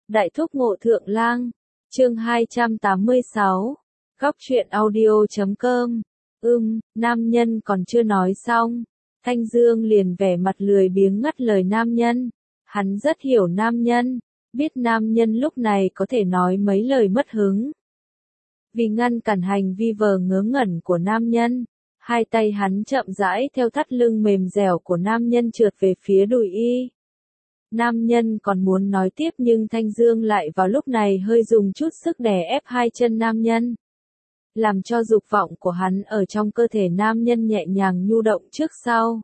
Đại thúc Ngộ Thượng Lang, chương 286, góc truyện audio.com. Nam nhân còn chưa nói xong, Thanh Dương liền vẻ mặt lười biếng ngắt lời nam nhân. Hắn rất hiểu nam nhân, biết nam nhân lúc này có thể nói mấy lời mất hứng. Vì ngăn cản hành vi vờ ngớ ngẩn của nam nhân, hai tay hắn chậm rãi theo thắt lưng mềm dẻo của nam nhân trượt về phía đùi y. Nam nhân còn muốn nói tiếp nhưng Thanh Dương lại vào lúc này hơi dùng chút sức đè ép hai chân nam nhân, làm cho dục vọng của hắn ở trong cơ thể nam nhân nhẹ nhàng nhu động trước sau.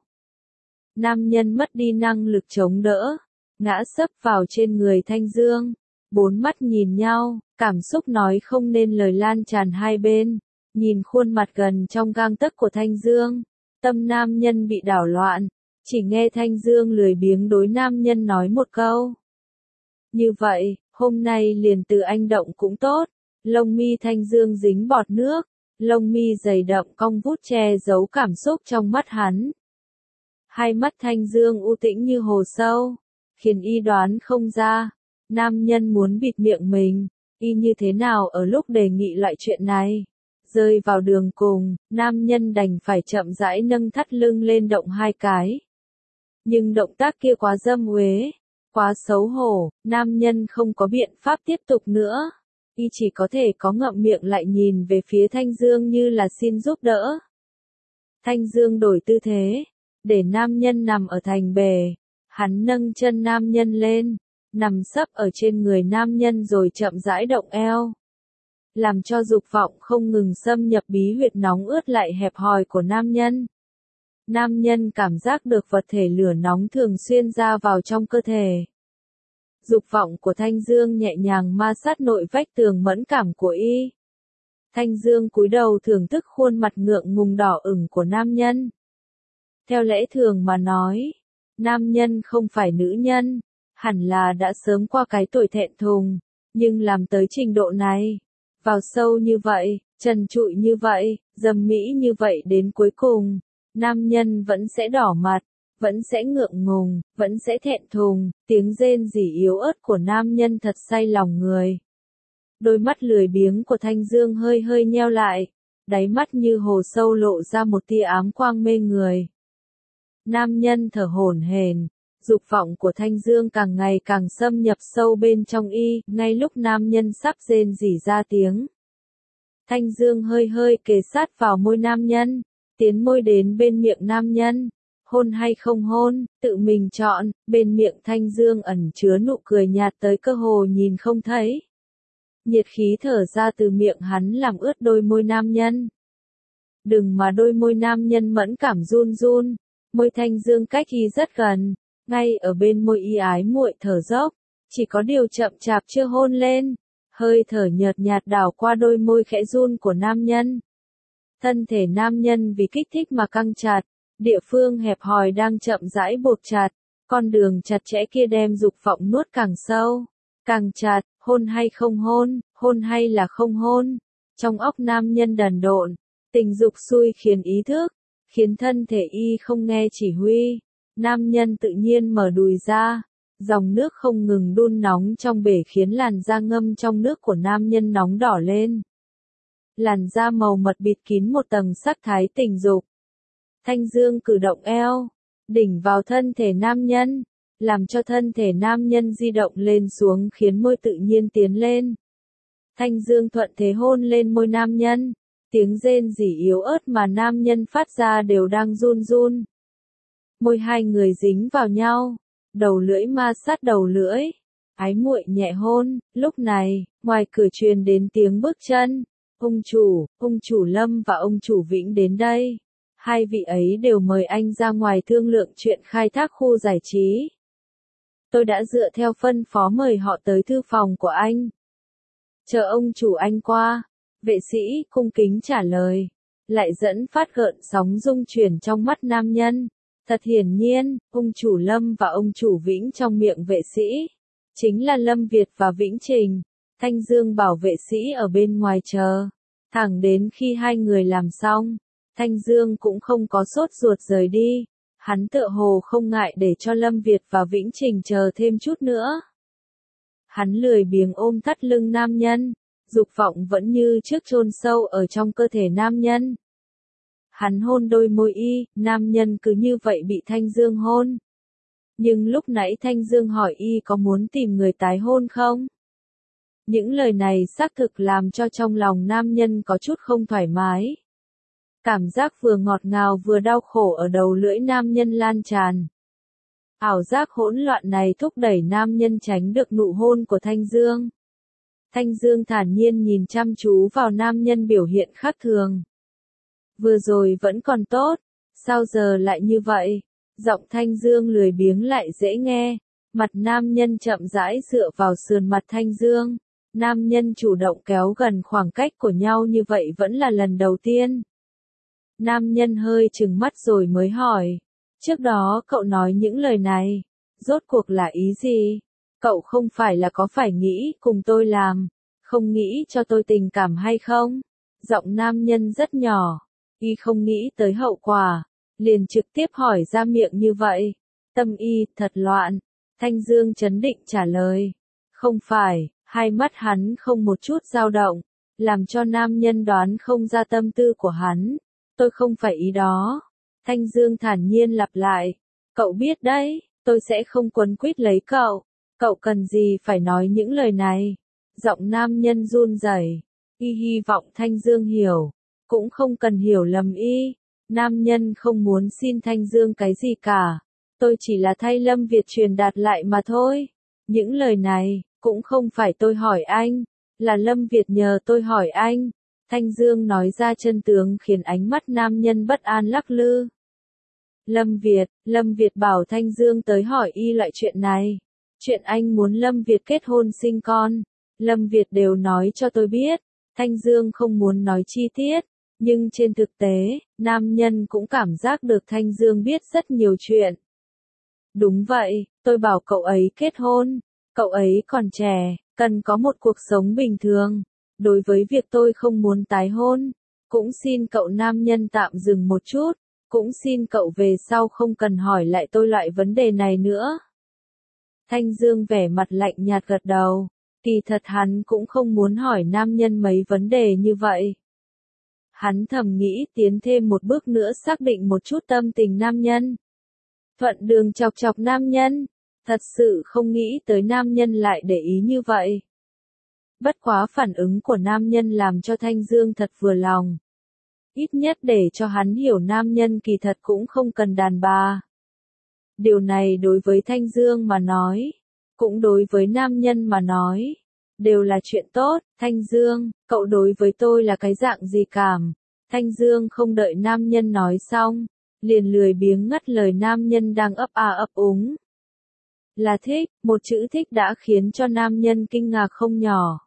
Nam nhân mất đi năng lực chống đỡ, ngã sấp vào trên người Thanh Dương, bốn mắt nhìn nhau, cảm xúc nói không nên lời lan tràn hai bên. Nhìn khuôn mặt gần trong gang tấc của Thanh Dương, tâm nam nhân bị đảo loạn, chỉ nghe Thanh Dương lười biếng đối nam nhân nói một câu. Như vậy, hôm nay liền từ anh động cũng tốt. Lông mi Thanh Dương dính bọt nước, lông mi dày đậm cong vút che giấu cảm xúc trong mắt hắn. Hai mắt Thanh Dương u tĩnh như hồ sâu, khiến y đoán không ra, nam nhân muốn bịt miệng mình, y như thế nào ở lúc đề nghị loại chuyện này. Rơi vào đường cùng, nam nhân đành phải chậm rãi nâng thắt lưng lên động hai cái. Nhưng động tác kia quá dâm uế, quá xấu hổ, nam nhân không có biện pháp tiếp tục nữa. Y chỉ có thể có ngậm miệng lại nhìn về phía Thanh Dương như là xin giúp đỡ. Thanh Dương đổi tư thế, để nam nhân nằm ở thành bề. Hắn nâng chân nam nhân lên, nằm sấp ở trên người nam nhân rồi chậm rãi động eo. Làm cho dục vọng không ngừng xâm nhập bí huyệt nóng ướt lại hẹp hòi của nam nhân. Nam nhân cảm giác được vật thể lửa nóng thường xuyên ra vào trong cơ thể. Dục vọng của Thanh Dương nhẹ nhàng ma sát nội vách tường mẫn cảm của y. Thanh Dương cúi đầu thưởng thức khuôn mặt ngượng ngùng đỏ ửng của nam nhân. Theo lẽ thường mà nói, nam nhân không phải nữ nhân, hẳn là đã sớm qua cái tuổi thẹn thùng, nhưng làm tới trình độ này, vào sâu như vậy, trần trụi như vậy, dầm mỹ như vậy đến cuối cùng, nam nhân vẫn sẽ đỏ mặt, vẫn sẽ ngượng ngùng, vẫn sẽ thẹn thùng, tiếng rên rỉ yếu ớt của nam nhân thật say lòng người. Đôi mắt lười biếng của Thanh Dương hơi hơi nheo lại, đáy mắt như hồ sâu lộ ra một tia ám quang mê người. Nam nhân thở hổn hển, dục vọng của Thanh Dương càng ngày càng xâm nhập sâu bên trong y, ngay lúc nam nhân sắp rên rỉ ra tiếng. Thanh Dương hơi hơi kề sát vào môi nam nhân, tiến môi đến bên miệng nam nhân. Hôn hay không hôn, tự mình chọn, bên miệng Thanh Dương ẩn chứa nụ cười nhạt tới cơ hồ nhìn không thấy. Nhiệt khí thở ra từ miệng hắn làm ướt đôi môi nam nhân. Đừng mà đôi môi nam nhân mẫn cảm run run, môi Thanh Dương cách y rất gần, ngay ở bên môi y ái muội thở dốc, chỉ có điều chậm chạp chưa hôn lên, hơi thở nhợt nhạt đảo qua đôi môi khẽ run của nam nhân. Thân thể nam nhân vì kích thích mà căng chặt. Địa phương hẹp hòi đang chậm rãi buộc chặt, con đường chặt chẽ kia đem dục vọng nuốt càng sâu, càng chặt, hôn hay không hôn, hôn hay là không hôn. Trong óc nam nhân đần độn, tình dục xui khiến ý thức, khiến thân thể y không nghe chỉ huy. Nam nhân tự nhiên mở đùi ra, dòng nước không ngừng đun nóng trong bể khiến làn da ngâm trong nước của nam nhân nóng đỏ lên. Làn da màu mật bịt kín một tầng sắc thái tình dục. Thanh Dương cử động eo, đỉnh vào thân thể nam nhân, làm cho thân thể nam nhân di động lên xuống khiến môi tự nhiên tiến lên. Thanh Dương thuận thế hôn lên môi nam nhân, tiếng rên rỉ yếu ớt mà nam nhân phát ra đều đang run run. Môi hai người dính vào nhau, đầu lưỡi ma sát đầu lưỡi, ái muội nhẹ hôn. Lúc này, ngoài cửa truyền đến tiếng bước chân. Ông chủ Lâm và ông chủ Vĩnh đến đây. Hai vị ấy đều mời anh ra ngoài thương lượng chuyện khai thác khu giải trí. Tôi đã dựa theo phân phó mời họ tới thư phòng của anh. Chờ ông chủ anh qua, vệ sĩ cung kính trả lời, lại dẫn phát gợn sóng rung chuyển trong mắt nam nhân. Thật hiển nhiên, ông chủ Lâm và ông chủ Vĩnh trong miệng vệ sĩ, chính là Lâm Việt và Vĩnh Trình. Thanh Dương bảo vệ sĩ ở bên ngoài chờ, thẳng đến khi hai người làm xong. Thanh Dương cũng không có sốt ruột rời đi, hắn tựa hồ không ngại để cho Lâm Việt và Vĩnh Trình chờ thêm chút nữa. Hắn lười biếng ôm thắt lưng nam nhân, dục vọng vẫn như trước chôn sâu ở trong cơ thể nam nhân. Hắn hôn đôi môi y, nam nhân cứ như vậy bị Thanh Dương hôn. Nhưng lúc nãy Thanh Dương hỏi y có muốn tìm người tái hôn không? Những lời này xác thực làm cho trong lòng nam nhân có chút không thoải mái. Cảm giác vừa ngọt ngào vừa đau khổ ở đầu lưỡi nam nhân lan tràn. Ảo giác hỗn loạn này thúc đẩy nam nhân tránh được nụ hôn của Thanh Dương. Thanh Dương thản nhiên nhìn chăm chú vào nam nhân biểu hiện khác thường. Vừa rồi vẫn còn tốt, sao giờ lại như vậy? Giọng Thanh Dương lười biếng lại dễ nghe, mặt nam nhân chậm rãi dựa vào sườn mặt Thanh Dương. Nam nhân chủ động kéo gần khoảng cách của nhau như vậy vẫn là lần đầu tiên. Nam nhân hơi trừng mắt rồi mới hỏi, trước đó cậu nói những lời này, rốt cuộc là ý gì? Cậu không phải là có phải nghĩ cùng tôi làm, không nghĩ cho tôi tình cảm hay không? Giọng nam nhân rất nhỏ, y không nghĩ tới hậu quả, liền trực tiếp hỏi ra miệng như vậy. Tâm y thật loạn, Thanh Dương trấn định trả lời, không phải, hai mắt hắn không một chút dao động, làm cho nam nhân đoán không ra tâm tư của hắn. Tôi không phải ý đó. Thanh Dương thản nhiên lặp lại, cậu biết đấy, tôi sẽ không quấn quýt lấy cậu, cậu cần gì phải nói những lời này. Giọng nam nhân run rẩy, y hy vọng Thanh Dương hiểu, cũng không cần hiểu lầm y. Nam nhân không muốn xin Thanh Dương cái gì cả, tôi chỉ là thay Lâm Việt truyền đạt lại mà thôi. Những lời này, cũng không phải tôi hỏi anh, là Lâm Việt nhờ tôi hỏi anh. Thanh Dương nói ra chân tướng khiến ánh mắt nam nhân bất an lắc lư. Lâm Việt bảo Thanh Dương tới hỏi y loại chuyện này. Chuyện anh muốn Lâm Việt kết hôn sinh con, Lâm Việt đều nói cho tôi biết. Thanh Dương không muốn nói chi tiết, nhưng trên thực tế, nam nhân cũng cảm giác được Thanh Dương biết rất nhiều chuyện. Đúng vậy, tôi bảo cậu ấy kết hôn, cậu ấy còn trẻ, cần có một cuộc sống bình thường. Đối với việc tôi không muốn tái hôn, cũng xin cậu nam nhân tạm dừng một chút, cũng xin cậu về sau không cần hỏi lại tôi loại vấn đề này nữa. Thanh Dương vẻ mặt lạnh nhạt gật đầu, kỳ thật hắn cũng không muốn hỏi nam nhân mấy vấn đề như vậy. Hắn thầm nghĩ tiến thêm một bước nữa xác định một chút tâm tình nam nhân. Thuận đường chọc chọc nam nhân, thật sự không nghĩ tới nam nhân lại để ý như vậy. Bất quá phản ứng của nam nhân làm cho Thanh Dương thật vừa lòng. Ít nhất để cho hắn hiểu nam nhân kỳ thật cũng không cần đàn bà. Điều này đối với Thanh Dương mà nói, cũng đối với nam nhân mà nói, đều là chuyện tốt. Thanh Dương, cậu đối với tôi là cái dạng gì cảm? Thanh Dương không đợi nam nhân nói xong, liền lười biếng ngắt lời nam nhân đang ấp a ấp úng. Là thích, một chữ thích đã khiến cho nam nhân kinh ngạc không nhỏ.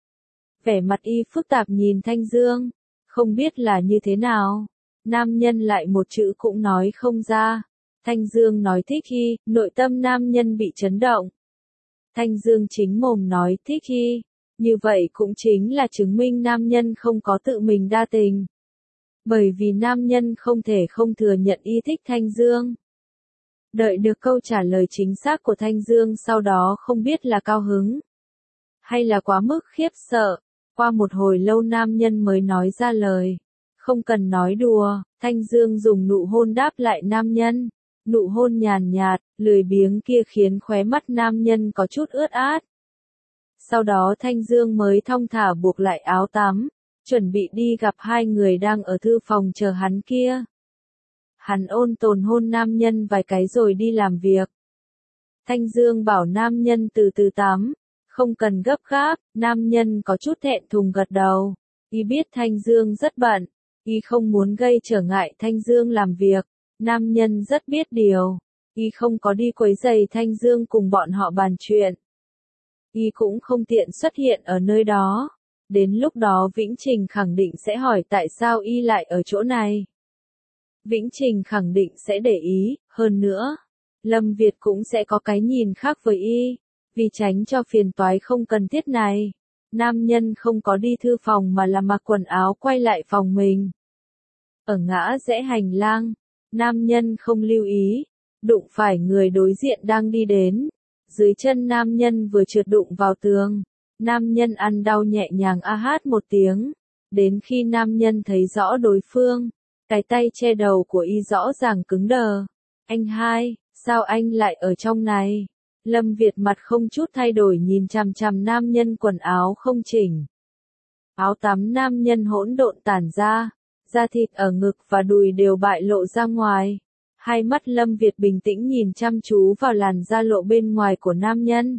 Vẻ mặt y phức tạp nhìn Thanh Dương, không biết là như thế nào. Nam nhân lại một chữ cũng nói không ra. Thanh Dương nói thích y, nội tâm nam nhân bị chấn động. Thanh Dương chính mồm nói thích y, như vậy cũng chính là chứng minh nam nhân không có tự mình đa tình. Bởi vì nam nhân không thể không thừa nhận y thích Thanh Dương. Đợi được câu trả lời chính xác của Thanh Dương sau đó không biết là cao hứng, hay là quá mức khiếp sợ. Qua một hồi lâu nam nhân mới nói ra lời. Không cần nói đùa, Thanh Dương dùng nụ hôn đáp lại nam nhân. Nụ hôn nhàn nhạt, lười biếng kia khiến khóe mắt nam nhân có chút ướt át. Sau đó Thanh Dương mới thong thả buộc lại áo tắm, chuẩn bị đi gặp hai người đang ở thư phòng chờ hắn kia. Hắn ôn tồn hôn nam nhân vài cái rồi đi làm việc. Thanh Dương bảo nam nhân từ từ tắm, không cần gấp gáp. Nam nhân có chút thẹn thùng gật đầu. Y biết Thanh Dương rất bận, y không muốn gây trở ngại Thanh Dương làm việc. Nam nhân rất biết điều, y không có đi quấy rầy Thanh Dương cùng bọn họ bàn chuyện. Y cũng không tiện xuất hiện ở nơi đó. Đến lúc đó Vĩnh Trình khẳng định sẽ hỏi tại sao y lại ở chỗ này. Vĩnh Trình khẳng định sẽ để ý, hơn nữa, Lâm Việt cũng sẽ có cái nhìn khác với y. Vì tránh cho phiền toái không cần thiết này, nam nhân không có đi thư phòng mà là mặc quần áo quay lại phòng mình. Ở ngã rẽ hành lang, nam nhân không lưu ý, đụng phải người đối diện đang đi đến. Dưới chân nam nhân vừa trượt đụng vào tường, nam nhân ăn đau nhẹ nhàng a hát một tiếng, đến khi nam nhân thấy rõ đối phương, cái tay che đầu của y rõ ràng cứng đờ. Anh hai, sao anh lại ở trong này? Lâm Việt mặt không chút thay đổi nhìn chằm chằm nam nhân quần áo không chỉnh. Áo tắm nam nhân hỗn độn tản ra, da thịt ở ngực và đùi đều bại lộ ra ngoài. Hai mắt Lâm Việt bình tĩnh nhìn chăm chú vào làn da lộ bên ngoài của nam nhân.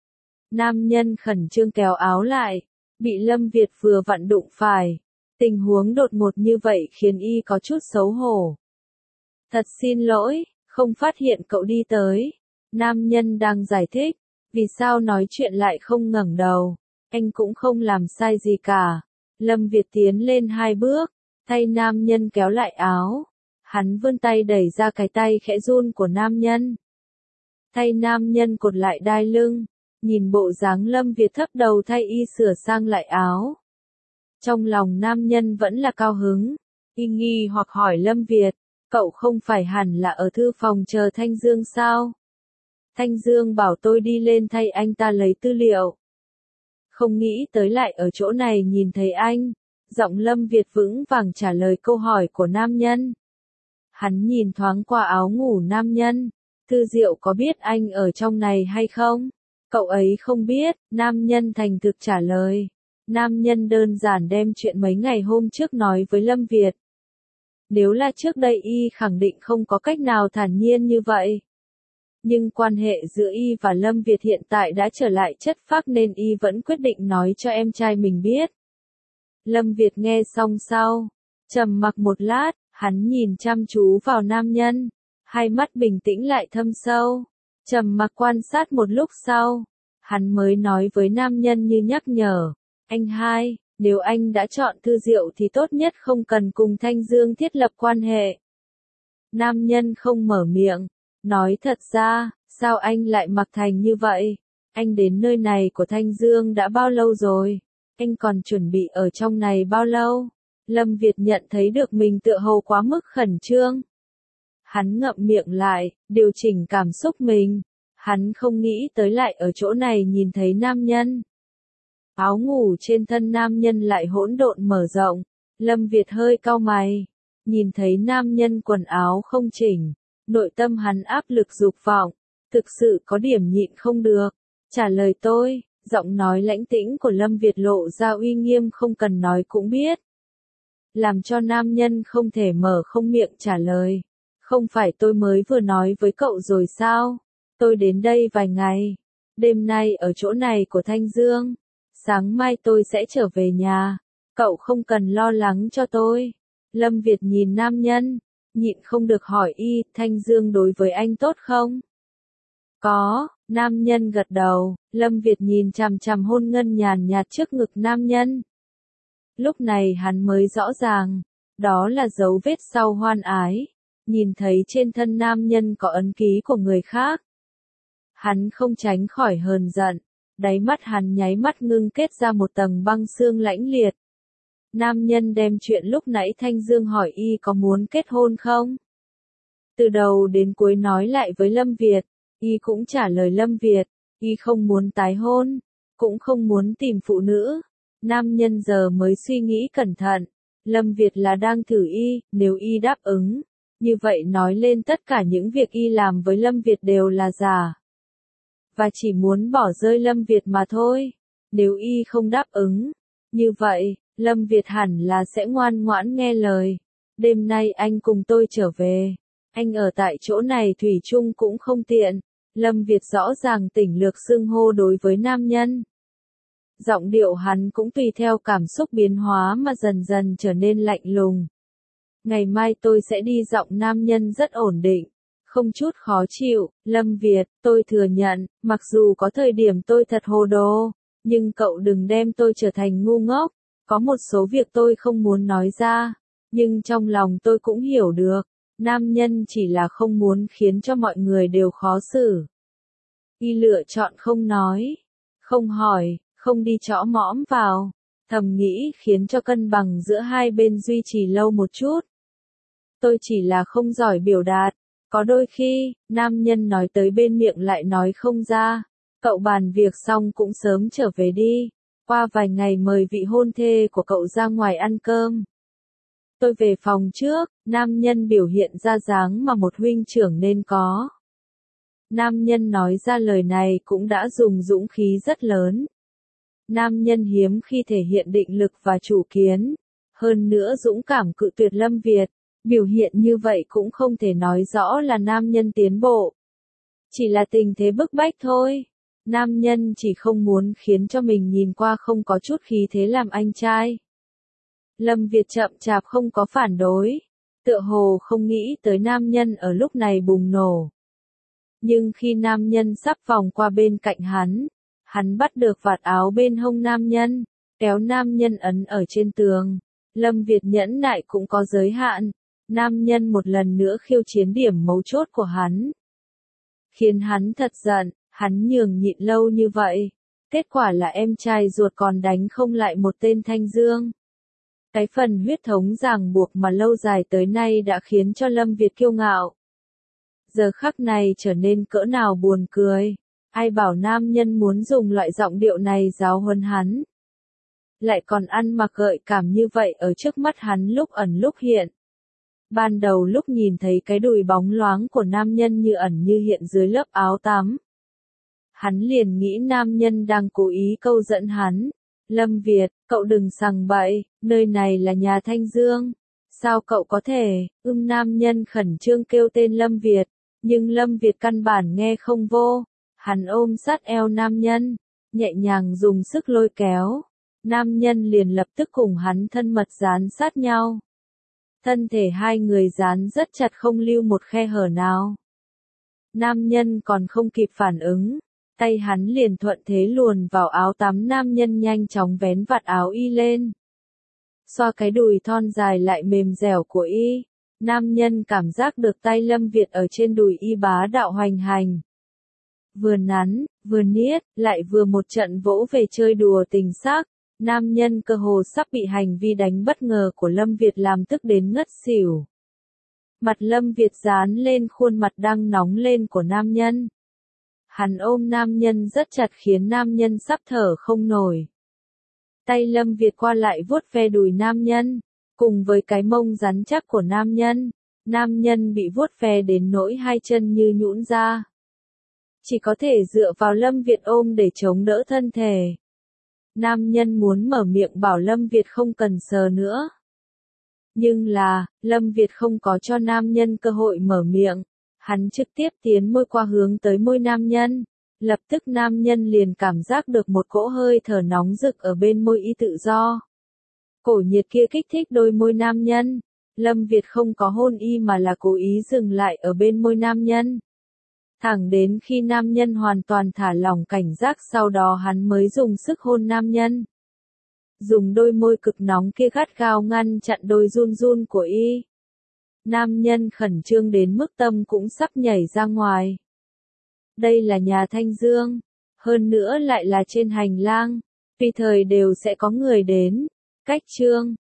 Nam nhân khẩn trương kéo áo lại, bị Lâm Việt vừa vặn đụng phải. Tình huống đột ngột như vậy khiến y có chút xấu hổ. Thật xin lỗi, không phát hiện cậu đi tới. Nam nhân đang giải thích, vì sao nói chuyện lại không ngẩng đầu. Anh cũng không làm sai gì cả. Lâm Việt tiến lên 2 bước, thay nam nhân kéo lại áo. Hắn vươn tay đẩy ra cái tay khẽ run của nam nhân. Thay nam nhân cột lại đai lưng, nhìn bộ dáng Lâm Việt thấp đầu thay y sửa sang lại áo. Trong lòng nam nhân vẫn là cao hứng, y nghi hoặc hỏi Lâm Việt, cậu không phải hẳn là ở thư phòng chờ Thanh Dương sao? Thanh Dương bảo tôi đi lên thay anh ta lấy tư liệu. Không nghĩ tới lại ở chỗ này nhìn thấy anh. Giọng Lâm Việt vững vàng trả lời câu hỏi của nam nhân. Hắn nhìn thoáng qua áo ngủ nam nhân. Thư Diệu có biết anh ở trong này hay không? Cậu ấy không biết, nam nhân thành thực trả lời. Nam nhân đơn giản đem chuyện mấy ngày hôm trước nói với Lâm Việt. Nếu là trước đây y khẳng định không có cách nào thản nhiên như vậy. Nhưng quan hệ giữa y và Lâm Việt hiện tại đã trở lại chất phác nên y vẫn quyết định nói cho em trai mình biết. Lâm Việt nghe xong sau, trầm mặc một lát, hắn nhìn chăm chú vào nam nhân, hai mắt bình tĩnh lại thâm sâu, trầm mặc quan sát một lúc sau, hắn mới nói với nam nhân như nhắc nhở, anh hai, nếu anh đã chọn Thư Diệu thì tốt nhất không cần cùng Thanh Dương thiết lập quan hệ. Nam nhân không mở miệng, nói thật ra, sao anh lại mặc thành như vậy? Anh đến nơi này của Thanh Dương đã bao lâu rồi? Anh còn chuẩn bị ở trong này bao lâu? Lâm Việt nhận thấy được mình tựa hồ quá mức khẩn trương. Hắn ngậm miệng lại, điều chỉnh cảm xúc mình. Hắn không nghĩ tới lại ở chỗ này nhìn thấy nam nhân. Áo ngủ trên thân nam nhân lại hỗn độn mở rộng. Lâm Việt hơi cau mày. Nhìn thấy nam nhân quần áo không chỉnh. Nội tâm hắn áp lực dục vọng. Thực sự có điểm nhịn không được. Trả lời tôi, giọng nói lãnh tĩnh của Lâm Việt lộ ra uy nghiêm không cần nói cũng biết. Làm cho nam nhân không thể mở không miệng trả lời. Không phải tôi mới vừa nói với cậu rồi sao? Tôi đến đây vài ngày. Đêm nay ở chỗ này của Thanh Dương. Sáng mai tôi sẽ trở về nhà. Cậu không cần lo lắng cho tôi. Lâm Việt nhìn nam nhân. Nhịn không được hỏi y, Thanh Dương đối với anh tốt không? Có, nam nhân gật đầu. Lâm Việt nhìn chằm chằm hôn ngân nhàn nhạt trước ngực nam nhân. Lúc này hắn mới rõ ràng. Đó là dấu vết sau hoan ái. Nhìn thấy trên thân nam nhân có ấn ký của người khác. Hắn không tránh khỏi hờn giận. Đáy mắt hắn nháy mắt ngưng kết ra một tầng băng xương lãnh liệt. Nam nhân đem chuyện lúc nãy Thanh Dương hỏi y có muốn kết hôn không? Từ đầu đến cuối nói lại với Lâm Việt, y cũng trả lời Lâm Việt, y không muốn tái hôn, cũng không muốn tìm phụ nữ. Nam nhân giờ mới suy nghĩ cẩn thận, Lâm Việt là đang thử y, nếu y đáp ứng, như vậy nói lên tất cả những việc y làm với Lâm Việt đều là giả. Và chỉ muốn bỏ rơi Lâm Việt mà thôi, nếu y không đáp ứng, như vậy, Lâm Việt hẳn là sẽ ngoan ngoãn nghe lời. Đêm nay anh cùng tôi trở về. Anh ở tại chỗ này thủy chung cũng không tiện. Lâm Việt rõ ràng tỉnh lược xưng hô đối với nam nhân. Giọng điệu hắn cũng tùy theo cảm xúc biến hóa mà dần dần trở nên lạnh lùng. Ngày mai tôi sẽ đi, giọng nam nhân rất ổn định. Không chút khó chịu, Lâm Việt, tôi thừa nhận, mặc dù có thời điểm tôi thật hồ đồ, nhưng cậu đừng đem tôi trở thành ngu ngốc. Có một số việc tôi không muốn nói ra, nhưng trong lòng tôi cũng hiểu được, nam nhân chỉ là không muốn khiến cho mọi người đều khó xử. Y lựa chọn không nói, không hỏi, không đi chõ mõm vào, thầm nghĩ khiến cho cân bằng giữa hai bên duy trì lâu một chút. Tôi chỉ là không giỏi biểu đạt, Có đôi khi, nam nhân nói tới bên miệng lại nói không ra. Cậu bàn việc xong cũng sớm trở về đi. Qua vài ngày mời vị hôn thê của cậu ra ngoài ăn cơm. Tôi về phòng trước, nam nhân biểu hiện ra dáng mà một huynh trưởng nên có. Nam nhân nói ra lời này cũng đã dùng dũng khí rất lớn. Nam nhân hiếm khi thể hiện định lực và chủ kiến. Hơn nữa dũng cảm cự tuyệt Lâm Việt. Biểu hiện như vậy cũng không thể nói rõ là nam nhân tiến bộ. Chỉ là tình thế bức bách thôi. Nam nhân chỉ không muốn khiến cho mình nhìn qua không có chút khí thế làm anh trai. Lâm Việt chậm chạp không có phản đối. Tựa hồ không nghĩ tới nam nhân ở lúc này bùng nổ. Nhưng khi nam nhân sắp vòng qua bên cạnh hắn bắt được vạt áo bên hông nam nhân, kéo nam nhân ấn ở trên tường. Lâm Việt nhẫn nại cũng có giới hạn. Nam nhân một lần nữa khiêu chiến điểm mấu chốt của hắn. Khiến hắn thật giận, hắn nhường nhịn lâu như vậy. Kết quả là em trai ruột còn đánh không lại một tên Thanh Dương. Cái phần huyết thống ràng buộc mà lâu dài tới nay đã khiến cho Lâm Việt kiêu ngạo. Giờ khắc này trở nên cỡ nào buồn cười. Ai bảo nam nhân muốn dùng loại giọng điệu này giáo huấn hắn. Lại còn ăn mặc gợi cảm như vậy ở trước mắt hắn lúc ẩn lúc hiện. Ban đầu lúc nhìn thấy cái đùi bóng loáng của nam nhân như ẩn như hiện dưới lớp áo tắm. Hắn liền nghĩ nam nhân đang cố ý câu dẫn hắn. Lâm Việt, cậu đừng sằng bậy, nơi này là nhà Thanh Dương. Sao cậu có thể, nam nhân khẩn trương kêu tên Lâm Việt, nhưng Lâm Việt căn bản nghe không vô. Hắn ôm sát eo nam nhân, nhẹ nhàng dùng sức lôi kéo. Nam nhân liền lập tức cùng hắn thân mật dán sát nhau. Thân thể hai người dán rất chặt không lưu một khe hở nào. Nam nhân còn không kịp phản ứng. Tay hắn liền thuận thế luồn vào áo tắm nam nhân nhanh chóng vén vạt áo y lên. Xoa cái đùi thon dài lại mềm dẻo của y. Nam nhân cảm giác được tay Lâm Việt ở trên đùi y bá đạo hoành hành. Vừa nắn, vừa niết, lại vừa một trận vỗ về chơi đùa tình xác. Nam nhân cơ hồ sắp bị hành vi đánh bất ngờ của Lâm Việt làm tức đến ngất xỉu. Mặt Lâm Việt dán lên khuôn mặt đang nóng lên của nam nhân. Hắn ôm nam nhân rất chặt khiến nam nhân sắp thở không nổi. Tay Lâm Việt qua lại vuốt ve đùi nam nhân, cùng với cái mông rắn chắc của nam nhân. Nam nhân bị vuốt ve đến nỗi hai chân như nhũn ra. Chỉ có thể dựa vào Lâm Việt ôm để chống đỡ thân thể. Nam nhân muốn mở miệng bảo Lâm Việt không cần sờ nữa. Nhưng là, Lâm Việt không có cho nam nhân cơ hội mở miệng. Hắn trực tiếp tiến môi qua hướng tới môi nam nhân. Lập tức nam nhân liền cảm giác được một cỗ hơi thở nóng rực ở bên môi y tự do. Cổ nhiệt kia kích thích đôi môi nam nhân. Lâm Việt không có hôn y mà là cố ý dừng lại ở bên môi nam nhân. Thẳng đến khi nam nhân hoàn toàn thả lỏng cảnh giác sau đó hắn mới dùng sức hôn nam nhân. Dùng đôi môi cực nóng kia gắt gao ngăn chặn đôi run run của y. Nam nhân khẩn trương đến mức tâm cũng sắp nhảy ra ngoài. Đây là nhà Thanh Dương, hơn nữa lại là trên hành lang, tùy thời đều sẽ có người đến. Cách chương